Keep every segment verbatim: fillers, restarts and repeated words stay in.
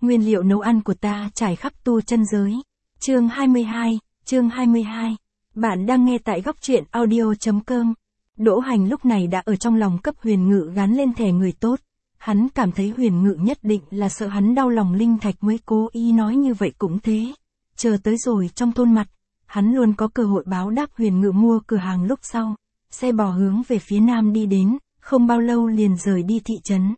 nguyên liệu nấu ăn của ta trải khắp tu chân giới. Chương hai mươi hai, chương hai mươi hai. Bạn đang nghe tại góc truyện audio chấm com. Đỗ Hành lúc này đã ở trong lòng cấp Huyền Ngự gắn lên thẻ người tốt. Hắn cảm thấy Huyền Ngự nhất định là sợ hắn đau lòng linh thạch mới cố ý nói như vậy cũng thế. Chờ tới rồi trong thôn mặt, hắn luôn có cơ hội báo đáp Huyền Ngự mua cửa hàng lúc sau. Xe bò hướng về phía nam đi đến, không bao lâu liền rời đi thị trấn.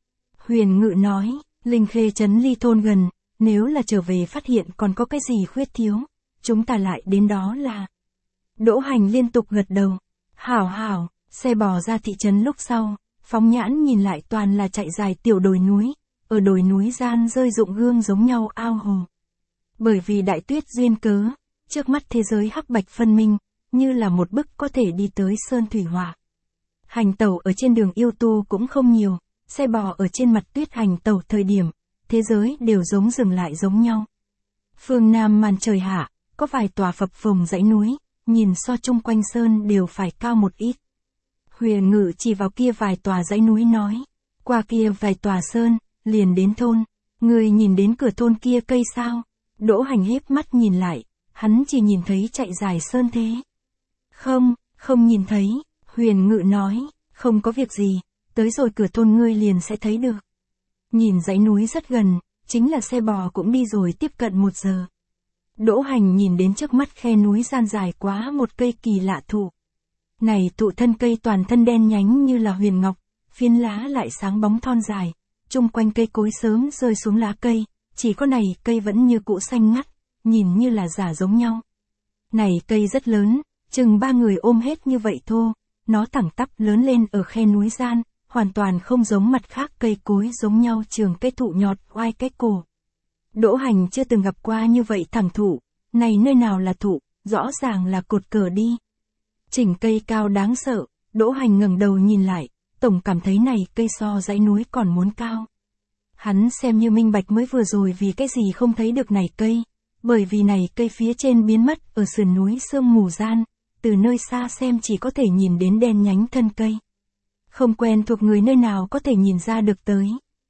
Huyền Ngự nói, Linh Khê trấn ly thôn gần, nếu là trở về phát hiện còn có cái gì khuyết thiếu, chúng ta lại đến đó là. Đỗ Hành liên tục gật đầu. Hảo hảo, xe bò ra thị trấn lúc sau, phóng nhãn nhìn lại toàn là chạy dài tiểu đồi núi, ở đồi núi gian rơi rụng gương giống nhau ao hồ. Bởi vì đại tuyết duyên cớ, trước mắt thế giới hắc bạch phân minh, như là một bức có thể đi tới sơn thủy hỏa. Hành tẩu ở trên đường yêu tu cũng không nhiều, xe bò ở trên mặt tuyết hành tẩu thời điểm, thế giới đều giống dừng lại giống nhau. Phương Nam màn trời hạ, có vài tòa phập phồng dãy núi, nhìn so chung quanh sơn đều phải cao một ít. Huyền Ngự chỉ vào kia vài tòa dãy núi nói, qua kia vài tòa sơn, liền đến thôn, người nhìn đến cửa thôn kia cây sao? Đỗ Hành híp mắt nhìn lại, hắn chỉ nhìn thấy chạy dài sơn thế. Không, không nhìn thấy, Huyền Ngự nói, không có việc gì, tới rồi cửa thôn ngươi liền sẽ thấy được. Nhìn dãy núi rất gần, chính là xe bò cũng đi rồi tiếp cận một giờ. Đỗ Hành nhìn đến trước mắt khe núi gian dài quá một cây kỳ lạ thụ. Này thụ thân cây toàn thân đen nhánh như là huyền ngọc, phiến lá lại sáng bóng thon dài, chung quanh cây cối sớm rơi xuống lá cây, chỉ có này cây vẫn như cũ xanh ngắt, nhìn như là giả giống nhau. Này cây rất lớn, chừng ba người ôm hết như vậy thô, nó thẳng tắp lớn lên ở khe núi gian, hoàn toàn không giống mặt khác cây cối giống nhau trường cây thụ nhọt oai cái cổ. Đỗ Hành chưa từng gặp qua như vậy thẳng thụ, này nơi nào là thụ, rõ ràng là cột cờ đi. Chỉnh cây cao đáng sợ, Đỗ Hành ngẩng đầu nhìn lại, tổng cảm thấy này cây so dãy núi còn muốn cao. Hắn xem như minh bạch mới vừa rồi vì cái gì không thấy được này cây, bởi vì này cây phía trên biến mất ở sườn núi sương mù gian, từ nơi xa xem chỉ có thể nhìn đến đen nhánh thân cây. Không quen thuộc người nơi nào có thể nhìn ra được tới.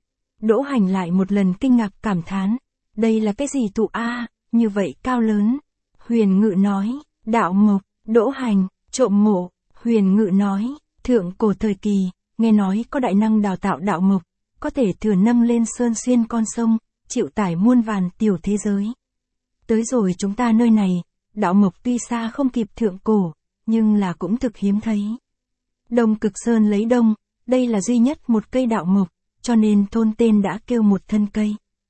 Đỗ Hành lại một lần kinh ngạc cảm thán, đây là cái gì thụ a, như vậy cao lớn. Huyền Ngự nói, đạo mộc. Đỗ Hành, trộm mộ. Huyền Ngự nói, thượng cổ thời kỳ, nghe nói có đại năng đào tạo đạo mộc, có thể thừa nâng lên sơn xuyên con sông, chịu tải muôn vàn tiểu thế giới. Tới rồi chúng ta nơi này, đạo mộc tuy xa không kịp thượng cổ, nhưng là cũng thực hiếm thấy. Đông Cực Sơn lấy đông, đây là duy nhất một cây đạo mộc, cho nên thôn tên đã kêu một thân cây.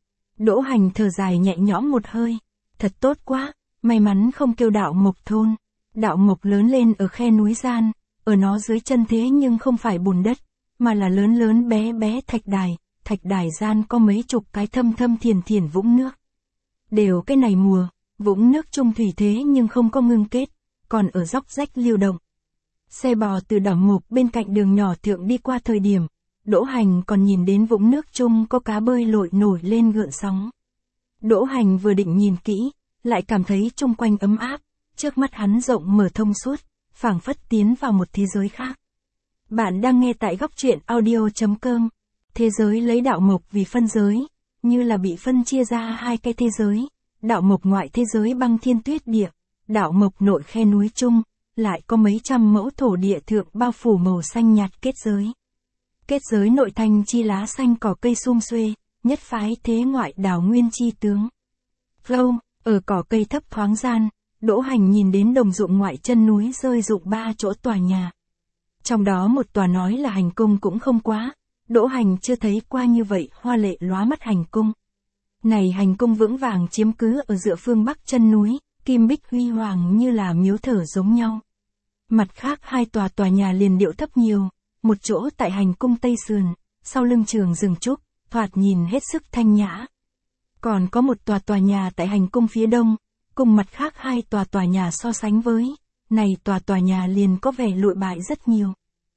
Đỗ Hành thở dài nhẹ nhõm một hơi, thật tốt quá, may mắn không kêu đạo mộc thôn. Đạo mộc lớn lên ở khe núi gian, ở nó dưới chân thế nhưng không phải bùn đất, mà là lớn lớn bé bé thạch đài, thạch đài gian có mấy chục cái thâm thâm thiền thiền vũng nước. Đều cái này mùa, vũng nước trung thủy thế nhưng không có ngưng kết, còn ở dốc rách lưu động. Xe bò từ đạo mộc bên cạnh đường nhỏ thượng đi qua thời điểm, Đỗ Hành còn nhìn đến vũng nước chung có cá bơi lội nổi lên gợn sóng. Đỗ Hành vừa định nhìn kỹ, lại cảm thấy chung quanh ấm áp, trước mắt hắn rộng mở thông suốt, phảng phất tiến vào một thế giới khác. Bạn đang nghe tại góc truyện audio chấm com. Thế giới lấy đạo mộc vì phân giới, như là bị phân chia ra hai cái thế giới, đạo mộc ngoại thế giới băng thiên tuyết địa, đạo mộc nội khe núi chung, lại có mấy trăm mẫu thổ địa thượng bao phủ màu xanh nhạt kết giới. Kết giới nội thành chi lá xanh cỏ cây sum xuê, nhất phái thế ngoại đảo nguyên chi tướng. Flow, ở cỏ cây thấp thoáng gian, Đỗ Hành nhìn đến đồng ruộng ngoại chân núi rơi rụng ba chỗ tòa nhà. Trong đó một tòa nói là hành cung cũng không quá, Đỗ Hành chưa thấy qua như vậy hoa lệ lóa mắt hành cung. Này hành cung vững vàng chiếm cứ ở dựa phương bắc chân núi, kim bích huy hoàng như là miếu thờ giống nhau. Mặt khác hai tòa tòa nhà liền điệu thấp nhiều, một chỗ tại hành cung tây sườn, sau lưng trường rừng trúc, thoạt nhìn hết sức thanh nhã. Còn có một tòa tòa nhà tại hành cung phía đông, cùng mặt khác hai tòa tòa nhà so sánh với, này tòa tòa nhà liền có vẻ lụi bại rất nhiều.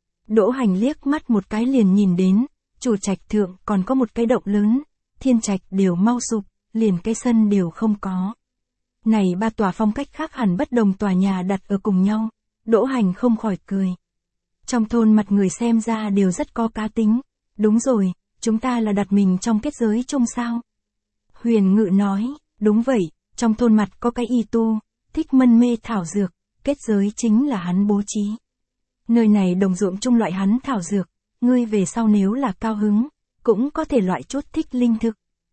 Đỗ Hành liếc mắt một cái liền nhìn đến, chủ trạch thượng còn có một cái động lớn, thiên trạch đều mau sụp, liền cái sân đều không có. Này ba tòa phong cách khác hẳn bất đồng tòa nhà đặt ở cùng nhau, Đỗ Hành không khỏi cười. Trong thôn mặt người xem ra đều rất có cá tính, đúng rồi, chúng ta là đặt mình trong kết giới chung sao. Huyền Ngự nói, đúng vậy, trong thôn mặt có cái y tu, thích mân mê thảo dược, kết giới chính là hắn bố trí. Nơi này đồng ruộng chung loại hắn thảo dược, ngươi về sau nếu là cao hứng, cũng có thể loại chút thích linh thực.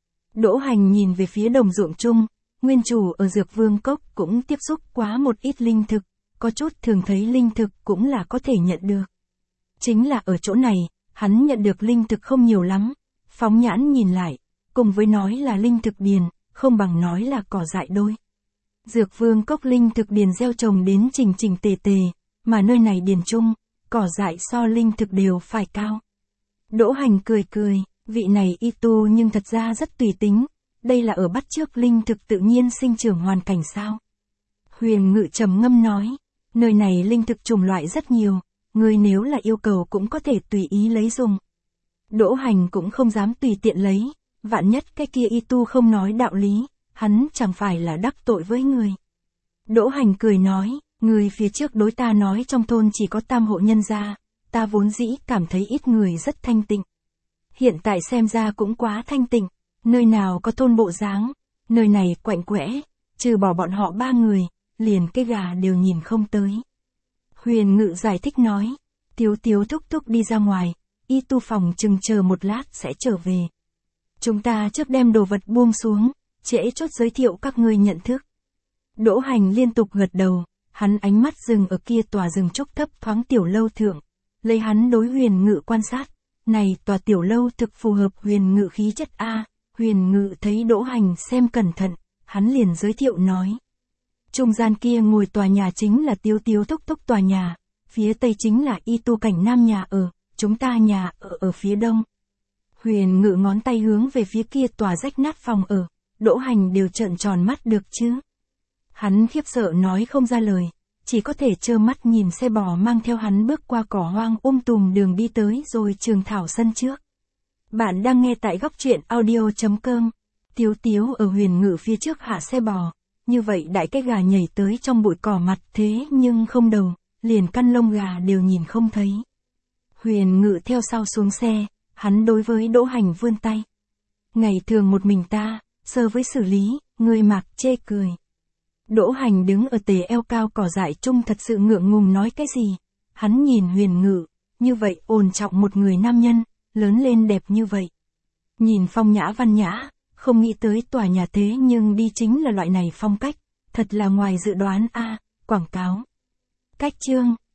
Đỗ Hành nhìn về phía đồng ruộng chung, nguyên chủ ở Dược Vương Cốc cũng tiếp xúc quá một ít linh thực, có chút thường thấy linh thực cũng là có thể nhận được. Chính là ở chỗ này, hắn nhận được linh thực không nhiều lắm, phóng nhãn nhìn lại, cùng với nói là linh thực điền, không bằng nói là cỏ dại đôi. Dược Vương Cốc linh thực điền gieo trồng đến chỉnh chỉnh tề tề, mà nơi này điền chung, cỏ dại so linh thực đều phải cao. Đỗ Hành cười cười, vị này y tu nhưng thật ra rất tùy tính, đây là ở bắt chước linh thực tự nhiên sinh trưởng hoàn cảnh sao. Huyền Ngự trầm ngâm nói, nơi này linh thực chủng loại rất nhiều, người nếu là yêu cầu cũng có thể tùy ý lấy dùng. Đỗ Hành cũng không dám tùy tiện lấy, vạn nhất cái kia y tu không nói đạo lý, hắn chẳng phải là đắc tội với người. Đỗ Hành cười nói, người phía trước đối ta nói trong thôn chỉ có tam hộ nhân gia, ta vốn dĩ cảm thấy ít người rất thanh tịnh. Hiện tại xem ra cũng quá thanh tịnh, nơi nào có thôn bộ dáng, nơi này quạnh quẽ, trừ bỏ bọn họ ba người, liền cái gà đều nhìn không tới. Huyền Ngự giải thích nói, Tiếu Tiếu thúc thúc đi ra ngoài, y tu phòng chừng chờ một lát sẽ trở về. Chúng ta trước đem đồ vật buông xuống, trễ chốt giới thiệu các ngươi nhận thức. Đỗ Hành liên tục gật đầu, hắn ánh mắt dừng ở kia tòa rừng trúc thấp thoáng tiểu lâu thượng, lấy hắn đối Huyền Ngự quan sát, này tòa tiểu lâu thực phù hợp Huyền Ngự khí chất a. Huyền Ngự thấy Đỗ Hành xem cẩn thận, hắn liền giới thiệu nói. Trung gian kia ngồi tòa nhà chính là Tiếu Tiếu thúc thúc tòa nhà, phía tây chính là y tu cảnh nam nhà ở, chúng ta nhà ở ở phía đông. Huyền Ngự ngón tay hướng về phía kia tòa rách nát phòng ở, Đỗ Hành đều trợn tròn mắt được chứ. Hắn khiếp sợ nói không ra lời, chỉ có thể trơ mắt nhìn xe bò mang theo hắn bước qua cỏ hoang um tùm đường đi tới rồi trường thảo sân trước. Bạn đang nghe tại góc truyện audio chấm com. Tiếu Tiếu ở Huyền Ngự phía trước hạ xe bò, như vậy đại cái gà nhảy tới trong bụi cỏ mặt thế nhưng không đầu, liền căn lông gà đều nhìn không thấy. Huyền Ngự theo sau xuống xe, hắn đối với Đỗ Hành vươn tay. Ngày thường một mình ta, sơ với xử lý, người mặc chê cười. Đỗ Hành đứng ở tề eo cao cỏ dại chung thật sự ngượng ngùng nói cái gì. Hắn nhìn Huyền Ngự, như vậy ổn trọng một người nam nhân, lớn lên đẹp như vậy. Nhìn phong nhã văn nhã, không nghĩ tới tòa nhà thế nhưng đi chính là loại này phong cách, thật là ngoài dự đoán a. Quảng cáo. Cách chương